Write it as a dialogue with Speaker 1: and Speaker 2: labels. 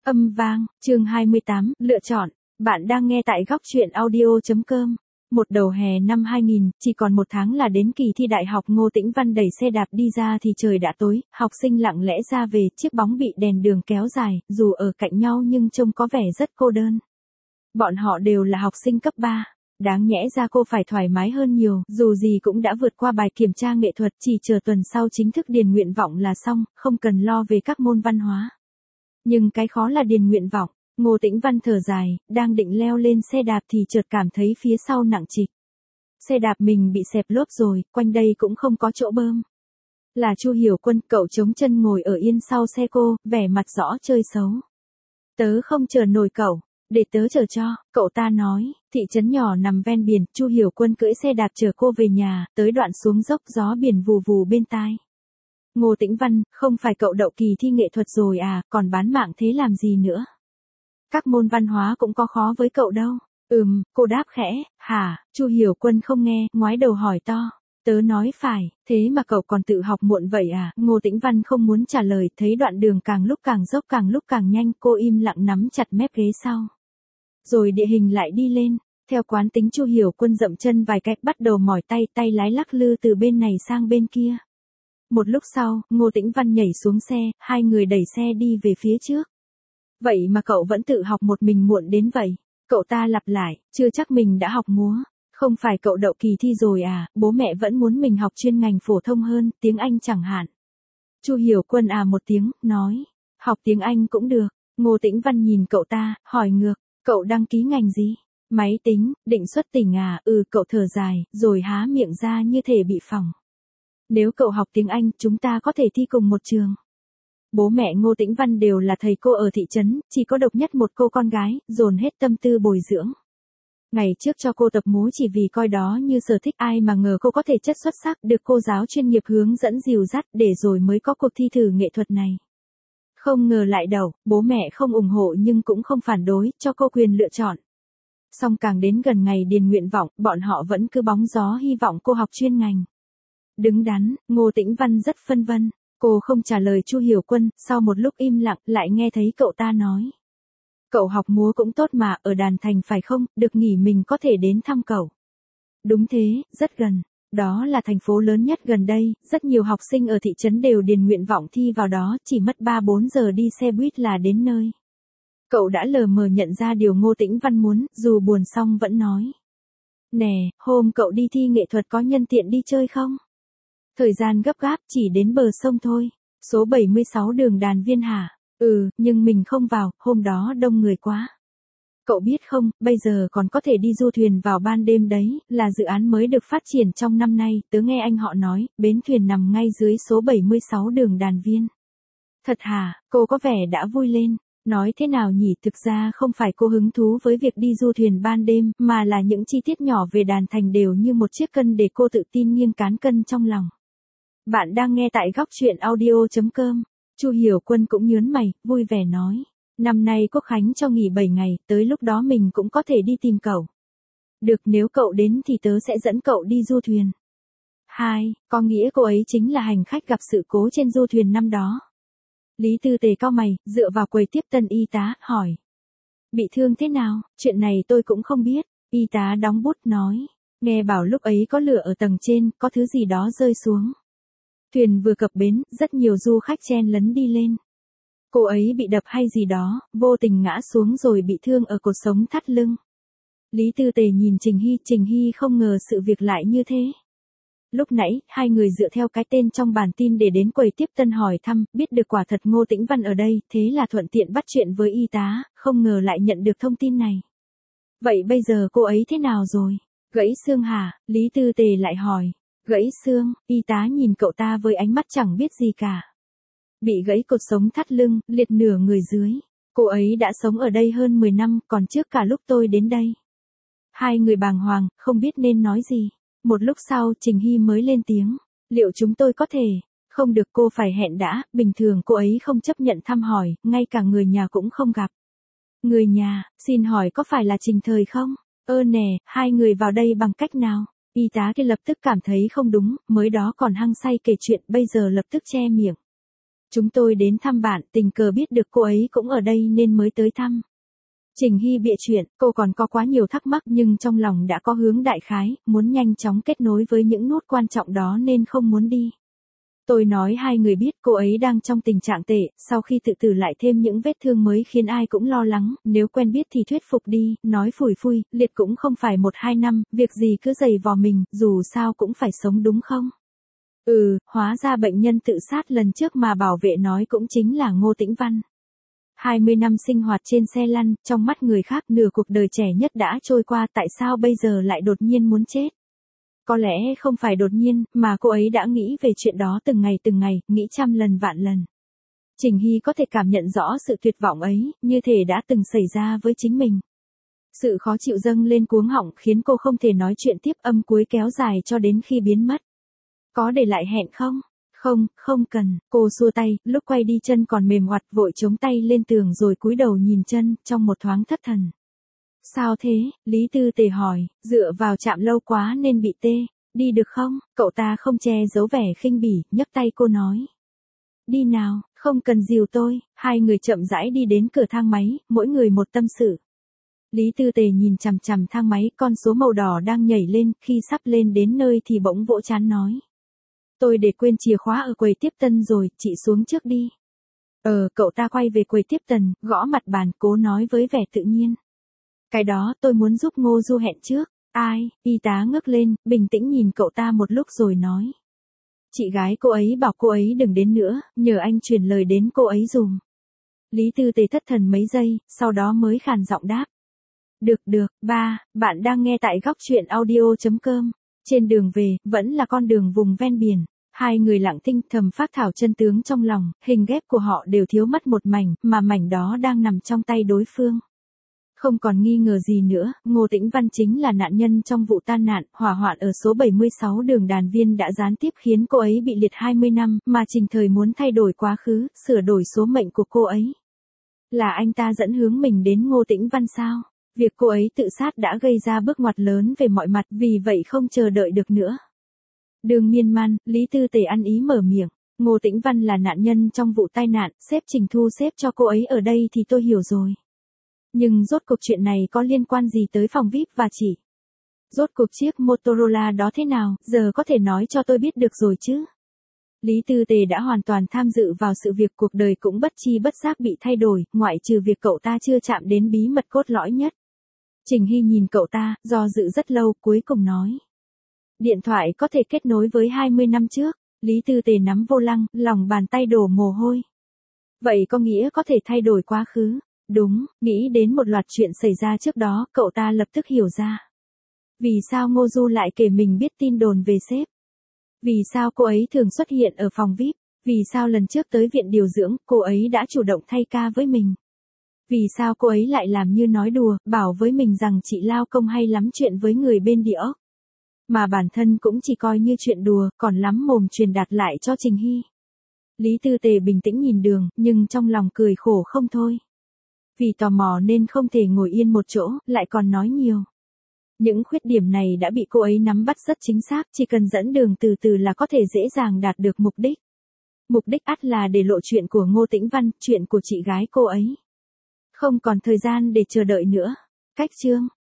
Speaker 1: Âm vang, chương 28, lựa chọn. Bạn đang nghe tại góc truyện audio.com. Một đầu hè năm 2000, chỉ còn một tháng là đến kỳ thi đại học. Ngô Tĩnh Văn đẩy xe đạp đi ra thì trời đã tối, học sinh lặng lẽ ra về, chiếc bóng bị đèn đường kéo dài, dù ở cạnh nhau nhưng trông có vẻ rất cô đơn. Bọn họ đều là học sinh cấp 3. Đáng nhẽ ra cô phải thoải mái hơn nhiều, dù gì cũng đã vượt qua bài kiểm tra nghệ thuật, chỉ chờ tuần sau chính thức điền nguyện vọng là xong, không cần lo về các môn văn hóa. Nhưng cái khó là điền nguyện vọng. Ngô Tĩnh Văn thở dài, đang định leo lên xe đạp thì chợt cảm thấy phía sau nặng trịch. Xe đạp mình bị xẹp lốp rồi, quanh đây cũng không có chỗ bơm. Là Chu Hiểu Quân, cậu chống chân ngồi ở yên sau xe cô, vẻ mặt rõ chơi xấu. Tớ không chờ nổi cậu, để tớ chở cho, cậu ta nói. Thị trấn nhỏ nằm ven biển, Chu Hiểu Quân cưỡi xe đạp chở cô về nhà, tới đoạn xuống dốc gió biển vù vù bên tai. Ngô Tĩnh Văn, không phải cậu đậu kỳ thi nghệ thuật rồi à, còn bán mạng thế làm gì nữa? Các môn văn hóa cũng có khó với cậu đâu. Cô đáp khẽ. Hả? Chu Hiểu Quân không nghe, ngoái đầu hỏi to. Tớ nói phải, thế mà cậu còn tự học muộn vậy à? Ngô Tĩnh Văn không muốn trả lời, thấy đoạn đường càng lúc càng dốc càng lúc càng nhanh, cô im lặng nắm chặt mép ghế sau. Rồi địa hình lại đi lên, theo quán tính Chu Hiểu Quân dậm chân vài cái, bắt đầu mỏi tay, tay lái lắc lư từ bên này sang bên kia. Một lúc sau, Ngô Tĩnh Văn nhảy xuống xe, hai người đẩy xe đi về phía trước. Vậy mà cậu vẫn tự học một mình muộn đến vậy. Cậu ta lặp lại, chưa chắc mình đã học múa. Không phải cậu đậu kỳ thi rồi à, bố mẹ vẫn muốn mình học chuyên ngành phổ thông hơn, tiếng Anh chẳng hạn. Chu Hiểu Quân à một tiếng, nói, học tiếng Anh cũng được. Ngô Tĩnh Văn nhìn cậu ta, hỏi ngược, cậu đăng ký ngành gì? Máy tính, định xuất tỉnh à? Cậu thở dài, rồi há miệng ra như thể bị phỏng. Nếu cậu học tiếng Anh, chúng ta có thể thi cùng một trường. Bố mẹ Ngô Tĩnh Văn đều là thầy cô ở thị trấn, chỉ có độc nhất một cô con gái, dồn hết tâm tư bồi dưỡng. Ngày trước cho cô tập múa chỉ vì coi đó như sở thích, ai mà ngờ cô có thể chất xuất sắc, được cô giáo chuyên nghiệp hướng dẫn dìu dắt, để rồi mới có cuộc thi thử nghệ thuật này. Không ngờ lại đậu, bố mẹ không ủng hộ nhưng cũng không phản đối, cho cô quyền lựa chọn. Song càng đến gần ngày điền nguyện vọng, bọn họ vẫn cứ bóng gió hy vọng cô học chuyên ngành. Đứng đắn, Ngô Tĩnh Văn rất phân vân. Cô không trả lời Chu Hiểu Quân, sau một lúc im lặng, lại nghe thấy cậu ta nói. Cậu học múa cũng tốt mà, ở Đàn Thành phải không, được nghỉ mình có thể đến thăm cậu. Đúng thế, rất gần. Đó là thành phố lớn nhất gần đây, rất nhiều học sinh ở thị trấn đều điền nguyện vọng thi vào đó, chỉ mất 3-4 giờ đi xe buýt là đến nơi. Cậu đã lờ mờ nhận ra điều Ngô Tĩnh Văn muốn, dù buồn xong vẫn nói. Nè, hôm cậu đi thi nghệ thuật có nhân tiện đi chơi không? Thời gian gấp gáp, chỉ đến bờ sông thôi. Số 76 đường Đàn Viên hả? Nhưng mình không vào, hôm đó đông người quá. Cậu biết không, bây giờ còn có thể đi du thuyền vào ban đêm đấy, là dự án mới được phát triển trong năm nay, tớ nghe anh họ nói, bến thuyền nằm ngay dưới số 76 đường Đàn Viên. Thật hả? Cô có vẻ đã vui lên. Nói thế nào nhỉ, thực ra không phải cô hứng thú với việc đi du thuyền ban đêm, mà là những chi tiết nhỏ về Đàn Thành đều như một chiếc cân để cô tự tin nghiêng cán cân trong lòng. Bạn đang nghe tại góc truyện audio.com. Chu Hiểu Quân cũng nhớn mày, vui vẻ nói. Năm nay Quốc Khánh cho nghỉ 7 ngày, tới lúc đó mình cũng có thể đi tìm cậu. Được, nếu cậu đến thì tớ sẽ dẫn cậu đi du thuyền. Có nghĩa cô ấy chính là hành khách gặp sự cố trên du thuyền năm đó. Lý Tư Tề cau mày, dựa vào quầy tiếp tân y tá, hỏi. Bị thương thế nào? Chuyện này tôi cũng không biết. Y tá đóng bút nói. Nghe bảo lúc ấy có lửa ở tầng trên, có thứ gì đó rơi xuống. Thuyền vừa cập bến, rất nhiều du khách chen lấn đi lên. Cô ấy bị đập hay gì đó, vô tình ngã xuống rồi bị thương ở cột sống thắt lưng. Lý Tư Tề nhìn Trình Hy không ngờ sự việc lại như thế. Lúc nãy, hai người dựa theo cái tên trong bản tin để đến quầy tiếp tân hỏi thăm, biết được quả thật Ngô Tĩnh Văn ở đây, thế là thuận tiện bắt chuyện với y tá, không ngờ lại nhận được thông tin này. Vậy bây giờ cô ấy thế nào rồi? Gãy xương hả? Lý Tư Tề lại hỏi. Gãy xương, y tá nhìn cậu ta với ánh mắt chẳng biết gì cả. Bị gãy cột sống thắt lưng, liệt nửa người dưới. Cô ấy đã sống ở đây hơn 10 năm, còn trước cả lúc tôi đến đây. Hai người bàng hoàng, không biết nên nói gì. Một lúc sau, Trình Hy mới lên tiếng. Liệu chúng tôi có thể? Không được, cô phải hẹn đã, bình thường cô ấy không chấp nhận thăm hỏi, ngay cả người nhà cũng không gặp. Người nhà, xin hỏi có phải là Trình Thời không? Nè, hai người vào đây bằng cách nào? Y tá kia lập tức cảm thấy không đúng, mới đó còn hăng say kể chuyện, bây giờ lập tức che miệng. Chúng tôi đến thăm bạn, tình cờ biết được cô ấy cũng ở đây nên mới tới thăm. Trình Hy bịa chuyện, cô còn có quá nhiều thắc mắc nhưng trong lòng đã có hướng đại khái, muốn nhanh chóng kết nối với những nút quan trọng đó nên không muốn đi. Tôi nói hai người biết cô ấy đang trong tình trạng tệ, sau khi tự tử lại thêm những vết thương mới khiến ai cũng lo lắng, nếu quen biết thì thuyết phục đi, nói phủi phui, liệt cũng không phải 1-2 năm, việc gì cứ giày vò mình, dù sao cũng phải sống đúng không? Hóa ra bệnh nhân tự sát lần trước mà bảo vệ nói cũng chính là Ngô Tĩnh Văn. 20 năm sinh hoạt trên xe lăn, trong mắt người khác nửa cuộc đời trẻ nhất đã trôi qua, tại sao bây giờ lại đột nhiên muốn chết? Có lẽ không phải đột nhiên, mà cô ấy đã nghĩ về chuyện đó từng ngày, nghĩ trăm lần vạn lần. Trình Hy có thể cảm nhận rõ sự tuyệt vọng ấy, như thể đã từng xảy ra với chính mình. Sự khó chịu dâng lên cuống họng khiến cô không thể nói chuyện tiếp, âm cuối kéo dài cho đến khi biến mất. Có để lại hẹn không? Không cần, cô xua tay, lúc quay đi chân còn mềm oặt, vội chống tay lên tường rồi cúi đầu nhìn chân, trong một thoáng thất thần. Sao thế? Lý Tư Tề hỏi, dựa vào chạm lâu quá nên bị tê, đi được không? Cậu ta không che giấu vẻ khinh bỉ, nhấc tay cô nói. Đi nào, không cần dìu tôi, hai người chậm rãi đi đến cửa thang máy, mỗi người một tâm sự. Lý Tư Tề nhìn chằm chằm thang máy, con số màu đỏ đang nhảy lên, khi sắp lên đến nơi thì bỗng vỗ trán nói. Tôi để quên chìa khóa ở quầy tiếp tân rồi, chị xuống trước đi. Cậu ta quay về quầy tiếp tân, gõ mặt bàn, cố nói với vẻ tự nhiên. Cái đó tôi muốn giúp Ngô Du hẹn trước. Ai? Y tá ngước lên, bình tĩnh nhìn cậu ta một lúc rồi nói. Chị gái cô ấy bảo cô ấy đừng đến nữa, nhờ anh truyền lời đến cô ấy dùm. Lý Tư Tề thất thần mấy giây, sau đó mới khàn giọng đáp. Được, ba, bạn đang nghe tại góc truyện audio.com. Trên đường về, vẫn là con đường vùng ven biển. Hai người lặng thinh thầm phác thảo chân tướng trong lòng, hình ghép của họ đều thiếu mất một mảnh, mà mảnh đó đang nằm trong tay đối phương. Không còn nghi ngờ gì nữa, Ngô Tĩnh Văn chính là nạn nhân trong vụ tai nạn, hỏa hoạn ở số 76 đường Đàn Viên đã gián tiếp khiến cô ấy bị liệt 20 năm, mà Trình Thời muốn thay đổi quá khứ, sửa đổi số mệnh của cô ấy. Là anh ta dẫn hướng mình đến Ngô Tĩnh Văn sao? Việc cô ấy tự sát đã gây ra bước ngoặt lớn về mọi mặt, vì vậy không chờ đợi được nữa. Đường miên man, Lý Tư Tề ăn ý mở miệng. Ngô Tĩnh Văn là nạn nhân trong vụ tai nạn, sếp Trình thu xếp cho cô ấy ở đây thì tôi hiểu rồi. Nhưng rốt cuộc chuyện này có liên quan gì tới phòng VIP và chị? Rốt cuộc chiếc Motorola đó thế nào, giờ có thể nói cho tôi biết được rồi chứ? Lý Tư Tề đã hoàn toàn tham dự vào sự việc, cuộc đời cũng bất chi bất giác bị thay đổi, ngoại trừ việc cậu ta chưa chạm đến bí mật cốt lõi nhất. Trình Hy nhìn cậu ta, do dự rất lâu, cuối cùng nói. Điện thoại có thể kết nối với 20 năm trước. Lý Tư Tề nắm vô lăng, lòng bàn tay đổ mồ hôi. Vậy có nghĩa có thể thay đổi quá khứ. Đúng, nghĩ đến một loạt chuyện xảy ra trước đó, cậu ta lập tức hiểu ra. Vì sao Ngô Du lại kể mình biết tin đồn về sếp? Vì sao cô ấy thường xuất hiện ở phòng VIP? Vì sao lần trước tới viện điều dưỡng, cô ấy đã chủ động thay ca với mình? Vì sao cô ấy lại làm như nói đùa, bảo với mình rằng chị lao công hay lắm chuyện với người bên địa ốc? Mà bản thân cũng chỉ coi như chuyện đùa, còn lắm mồm truyền đạt lại cho Trình Hy. Lý Tư Tề bình tĩnh nhìn đường, nhưng trong lòng cười khổ không thôi. Vì tò mò nên không thể ngồi yên một chỗ, lại còn nói nhiều. Những khuyết điểm này đã bị cô ấy nắm bắt rất chính xác, chỉ cần dẫn đường từ từ là có thể dễ dàng đạt được mục đích. Mục đích ắt là để lộ chuyện của Ngô Tĩnh Văn, chuyện của chị gái cô ấy. Không còn thời gian để chờ đợi nữa. Cách chương